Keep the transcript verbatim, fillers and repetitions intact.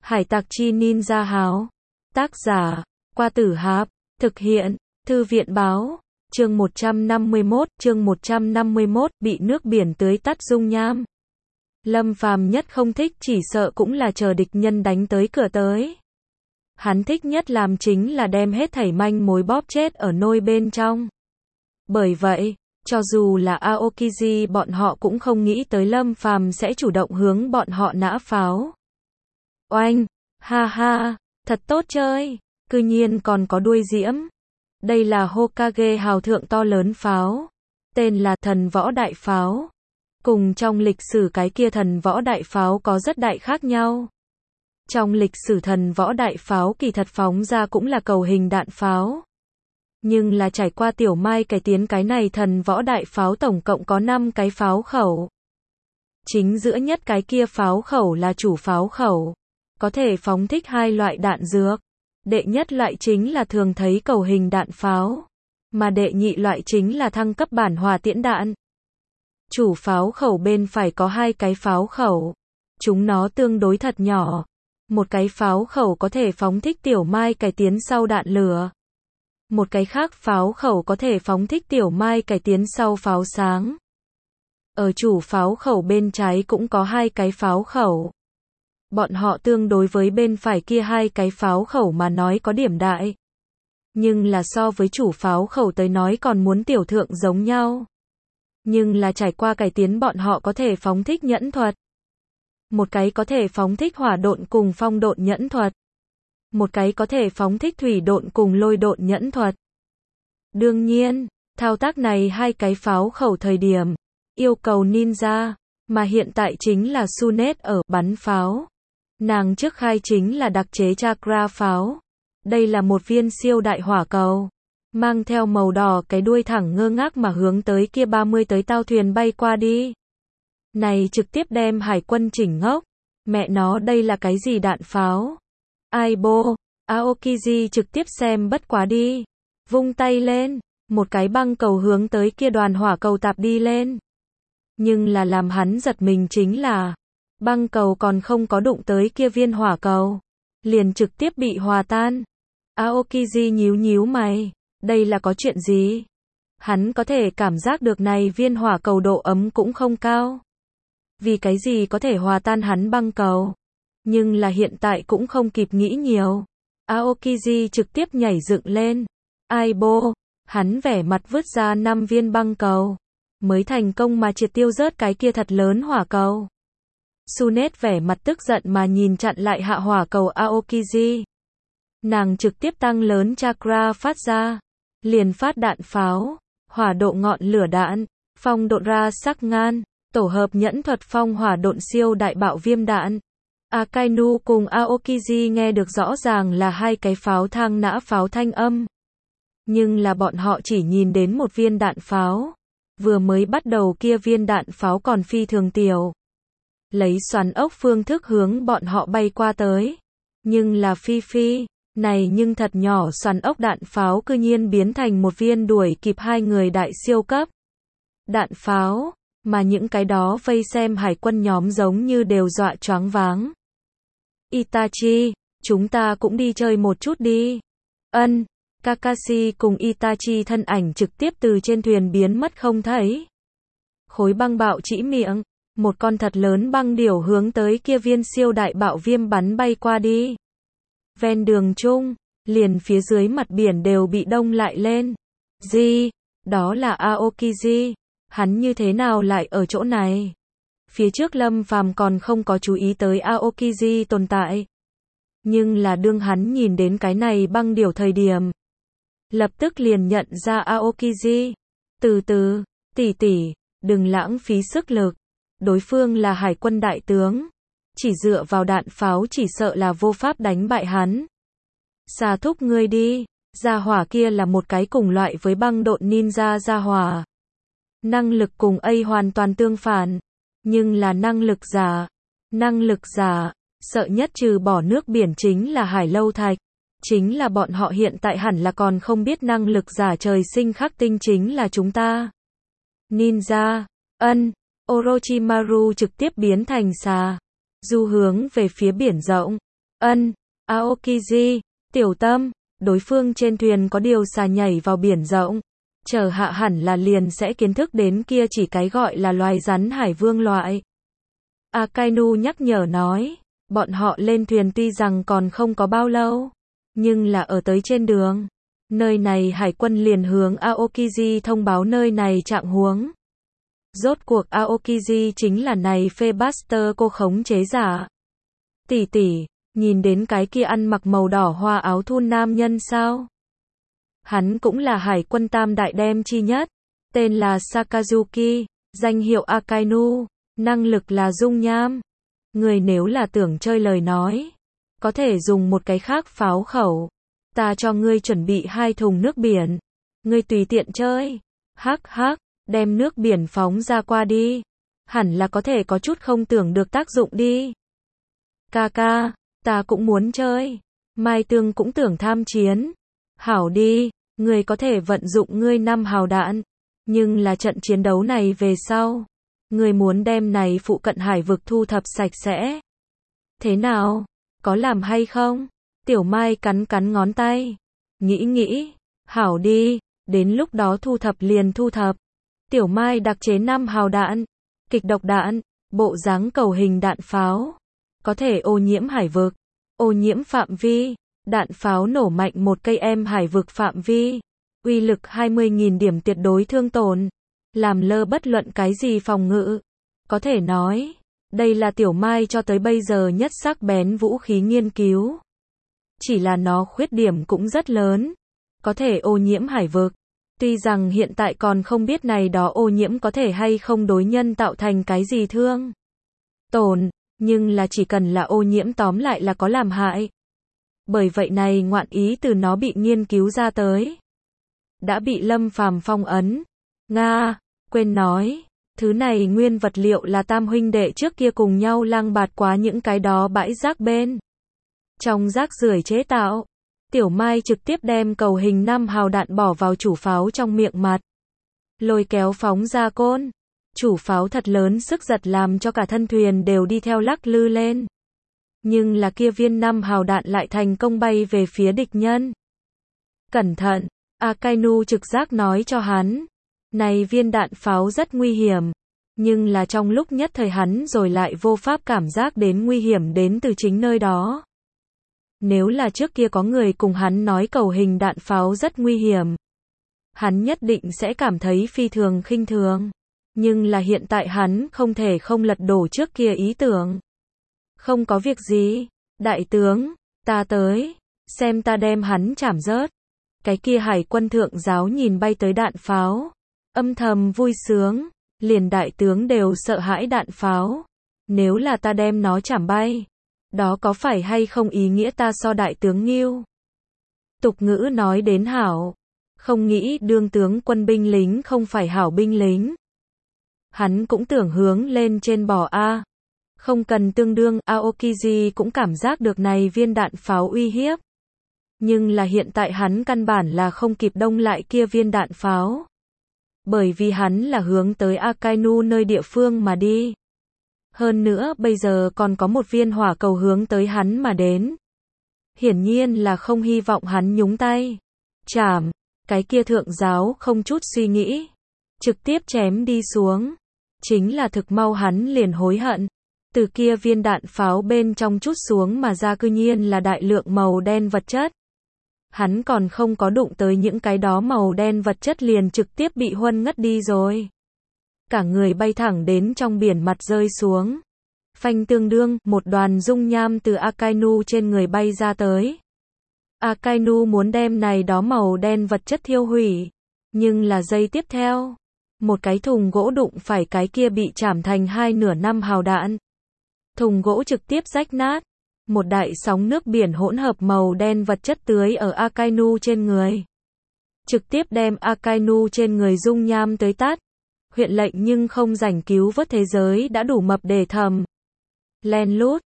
Hải tặc chi ninja háo. Tác giả, Qua Tử Hạp. Thực hiện, Thư viện báo. Chương một trăm năm mươi mốt, chương một trăm năm mươi mốt, bị nước biển tưới tắt dung nham. Lâm Phàm nhất không thích chỉ sợ cũng là chờ địch nhân đánh tới cửa tới. Hắn thích nhất làm chính là đem hết thảy manh mối bóp chết ở nôi bên trong. Bởi vậy, cho dù là Aokiji bọn họ cũng không nghĩ tới Lâm Phàm sẽ chủ động hướng bọn họ nã pháo. Oanh, ha ha, thật tốt chơi, cư nhiên còn có đuôi diễm. Đây là Hokage hào thượng to lớn pháo, tên là thần võ đại pháo. Cùng trong lịch sử cái kia thần võ đại pháo có rất đại khác nhau. Trong lịch sử thần võ đại pháo kỳ thật phóng ra cũng là cầu hình đạn pháo. Nhưng là trải qua tiểu mai cải tiến cái này thần võ đại pháo tổng cộng có năm cái pháo khẩu. Chính giữa nhất cái kia pháo khẩu là chủ pháo khẩu. Có thể phóng thích hai loại đạn dược. Đệ nhất loại chính là thường thấy cầu hình đạn pháo. Mà đệ nhị loại chính là thăng cấp bản hỏa tiễn đạn. Chủ pháo khẩu bên phải có hai cái pháo khẩu. Chúng nó tương đối thật nhỏ. Một cái pháo khẩu có thể phóng thích tiểu mai cải tiến sau đạn lửa. Một cái khác pháo khẩu có thể phóng thích tiểu mai cải tiến sau pháo sáng. Ở chủ pháo khẩu bên trái cũng có hai cái pháo khẩu. Bọn họ tương đối với bên phải kia hai cái pháo khẩu mà nói có điểm đại. Nhưng là so với chủ pháo khẩu tới nói còn muốn tiểu thượng giống nhau. Nhưng là trải qua cải tiến bọn họ có thể phóng thích nhẫn thuật. Một cái có thể phóng thích hỏa độn cùng phong độn nhẫn thuật. Một cái có thể phóng thích thủy độn cùng lôi độn nhẫn thuật. Đương nhiên, thao tác này hai cái pháo khẩu thời điểm, yêu cầu ninja, mà hiện tại chính là Sunet ở bắn pháo. Nàng trước khai chính là đặc chế chakra pháo. Đây là một viên siêu đại hỏa cầu. Mang theo màu đỏ cái đuôi thẳng ngơ ngác mà hướng tới kia ba mươi tới tao thuyền bay qua đi. Này trực tiếp đem hải quân chỉnh ngốc. Mẹ nó đây là cái gì đạn pháo? Aibo, Aokiji trực tiếp xem bất quá đi. Vung tay lên, một cái băng cầu hướng tới kia đoàn hỏa cầu tạp đi lên. Nhưng là làm hắn giật mình chính là, băng cầu còn không có đụng tới kia viên hỏa cầu. Liền trực tiếp bị hòa tan. Aokiji nhíu nhíu mày, đây là có chuyện gì? Hắn có thể cảm giác được này viên hỏa cầu độ ấm cũng không cao. Vì cái gì có thể hòa tan hắn băng cầu? Nhưng là hiện tại cũng không kịp nghĩ nhiều. Aokiji trực tiếp nhảy dựng lên. Aibo, hắn vẻ mặt vứt ra năm viên băng cầu. Mới thành công mà triệt tiêu rớt cái kia thật lớn hỏa cầu. Sunet vẻ mặt tức giận mà nhìn chặn lại hạ hỏa cầu Aokiji. Nàng trực tiếp tăng lớn chakra phát ra. Liền phát đạn pháo, hỏa độ ngọn lửa đạn, phong độn ra sắc ngan, tổ hợp nhẫn thuật phong hỏa độn siêu đại bạo viêm đạn. Akainu cùng Aokiji nghe được rõ ràng là hai cái pháo thang nã pháo thanh âm. Nhưng là bọn họ chỉ nhìn đến một viên đạn pháo. Vừa mới bắt đầu kia viên đạn pháo còn phi thường tiểu. Lấy xoắn ốc phương thức hướng bọn họ bay qua tới. Nhưng là phi phi, này nhưng thật nhỏ xoắn ốc đạn pháo cư nhiên biến thành một viên đuổi kịp hai người đại siêu cấp. Đạn pháo, mà những cái đó vây xem hải quân nhóm giống như đều dọa choáng váng. Itachi, chúng ta cũng đi chơi một chút đi. Ân, Kakashi cùng Itachi thân ảnh trực tiếp từ trên thuyền biến mất không thấy. Khối băng bạo chỉ miệng, một con thật lớn băng điểu hướng tới kia viên siêu đại bạo viêm bắn bay qua đi. Ven đường chung, liền phía dưới mặt biển đều bị đông lại lên. Gì? Đó là Aokiji. Hắn như thế nào lại ở chỗ này? Phía trước Lâm Phàm còn không có chú ý tới Aokiji tồn tại. Nhưng là đương hắn nhìn đến cái này băng điểu thời điểm. Lập tức liền nhận ra Aokiji. Từ từ, tỷ tỷ, đừng lãng phí sức lực. Đối phương là hải quân đại tướng. Chỉ dựa vào đạn pháo chỉ sợ là vô pháp đánh bại hắn. Xà thúc ngươi đi, gia hỏa kia là một cái cùng loại với băng độn ninja gia hỏa. Năng lực cùng A hoàn toàn tương phản, nhưng là năng lực giả. Năng lực giả, sợ nhất trừ bỏ nước biển chính là hải lâu thạch. Chính là bọn họ hiện tại hẳn là còn không biết năng lực giả trời sinh khắc tinh chính là chúng ta. Ninja, ân, Orochimaru trực tiếp biến thành xà. Du hướng về phía biển rộng, Ân, Aokiji, tiểu tâm, đối phương trên thuyền có điều xà nhảy vào biển rộng. Chờ hạ hẳn là liền sẽ kiến thức đến kia chỉ cái gọi là loài rắn hải vương loại. Akainu nhắc nhở nói, bọn họ lên thuyền tuy rằng còn không có bao lâu, nhưng là ở tới trên đường. Nơi này hải quân liền hướng Aokiji thông báo nơi này trạng huống. Rốt cuộc Aokiji chính là này phê Buster cô khống chế giả. Tỷ tỷ, nhìn đến cái kia ăn mặc màu đỏ hoa áo thun nam nhân sao? Hắn cũng là hải quân tam đại đem chi nhất, tên là Sakazuki, danh hiệu Akainu, năng lực là dung nham. Người nếu là tưởng chơi lời nói, có thể dùng một cái khác pháo khẩu. Ta cho ngươi chuẩn bị hai thùng nước biển, ngươi tùy tiện chơi. Hắc hắc, đem nước biển phóng ra qua đi. Hẳn là có thể có chút không tưởng được tác dụng đi. Ca ca, ta cũng muốn chơi. Mai Tương cũng tưởng tham chiến. Hảo đi, ngươi có thể vận dụng ngươi năm hào đạn. Nhưng là trận chiến đấu này về sau, ngươi muốn đem này phụ cận hải vực thu thập sạch sẽ. Thế nào? Có làm hay không? Tiểu Mai cắn cắn ngón tay. Nghĩ nghĩ. Hảo đi, đến lúc đó thu thập liền thu thập. Tiểu Mai đặc chế năm hào đạn. Kịch độc đạn. Bộ dáng cầu hình đạn pháo. Có thể ô nhiễm hải vực. Ô nhiễm phạm vi. Đạn pháo nổ mạnh một cây em hải vực phạm vi. Uy lực hai mươi nghìn điểm tuyệt đối thương tổn. Làm lơ bất luận cái gì phòng ngự. Có thể nói, đây là Tiểu Mai cho tới bây giờ nhất sắc bén vũ khí nghiên cứu. Chỉ là nó khuyết điểm cũng rất lớn. Có thể ô nhiễm hải vực. Tuy rằng hiện tại còn không biết này đó ô nhiễm có thể hay không đối nhân tạo thành cái gì thương tổn, nhưng là chỉ cần là ô nhiễm tóm lại là có làm hại. Bởi vậy này ngoạn ý từ nó bị nghiên cứu ra tới. Đã bị Lâm Phàm phong ấn. Nga, quên nói, thứ này nguyên vật liệu là tam huynh đệ trước kia cùng nhau lang bạt quá những cái đó bãi rác bên. Trong rác rưởi chế tạo, Tiểu Mai trực tiếp đem cầu hình năm hào đạn bỏ vào chủ pháo trong miệng mặt. Lôi kéo phóng ra côn. Chủ pháo thật lớn sức giật làm cho cả thân thuyền đều đi theo lắc lư lên. Nhưng là kia viên năm hào đạn lại thành công bay về phía địch nhân. Cẩn thận, Akainu trực giác nói cho hắn. Này viên đạn pháo rất nguy hiểm. Nhưng là trong lúc nhất thời hắn rồi lại vô pháp cảm giác đến nguy hiểm đến từ chính nơi đó. Nếu là trước kia có người cùng hắn nói cầu hình đạn pháo rất nguy hiểm, hắn nhất định sẽ cảm thấy phi thường khinh thường. Nhưng là hiện tại hắn không thể không lật đổ trước kia ý tưởng. Không có việc gì, đại tướng, ta tới, xem ta đem hắn chảm rớt. Cái kia hải quân thượng giáo nhìn bay tới đạn pháo, âm thầm vui sướng, liền đại tướng đều sợ hãi đạn pháo. Nếu là ta đem nó chảm bay, đó có phải hay không ý nghĩa ta so đại tướng nghiêu? Tục ngữ nói đến hảo, không nghĩ đương tướng quân binh lính không phải hảo binh lính. Hắn cũng tưởng hướng lên trên bò a. Không cần tương đương, Aokiji cũng cảm giác được này viên đạn pháo uy hiếp. Nhưng là hiện tại hắn căn bản là không kịp đông lại kia viên đạn pháo. Bởi vì hắn là hướng tới Akainu nơi địa phương mà đi. Hơn nữa bây giờ còn có một viên hỏa cầu hướng tới hắn mà đến. Hiển nhiên là không hy vọng hắn nhúng tay. Chảm, cái kia thượng giáo không chút suy nghĩ. Trực tiếp chém đi xuống. Chính là thực mau hắn liền hối hận. Từ kia viên đạn pháo bên trong chút xuống mà ra cư nhiên là đại lượng màu đen vật chất. Hắn còn không có đụng tới những cái đó màu đen vật chất liền trực tiếp bị huân ngất đi rồi. Cả người bay thẳng đến trong biển mặt rơi xuống. Phanh tương đương, một đoàn dung nham từ Akainu trên người bay ra tới. Akainu muốn đem này đó màu đen vật chất thiêu hủy. Nhưng là giây tiếp theo, một cái thùng gỗ đụng phải cái kia bị chảm thành hai nửa năm hào đạn. Thùng gỗ trực tiếp rách nát. Một đại sóng nước biển hỗn hợp màu đen vật chất tưới ở Akainu trên người. Trực tiếp đem Akainu trên người dung nham tới tát. Huyện lệnh nhưng không rảnh cứu vớt thế giới đã đủ mập để thầm. Len lút,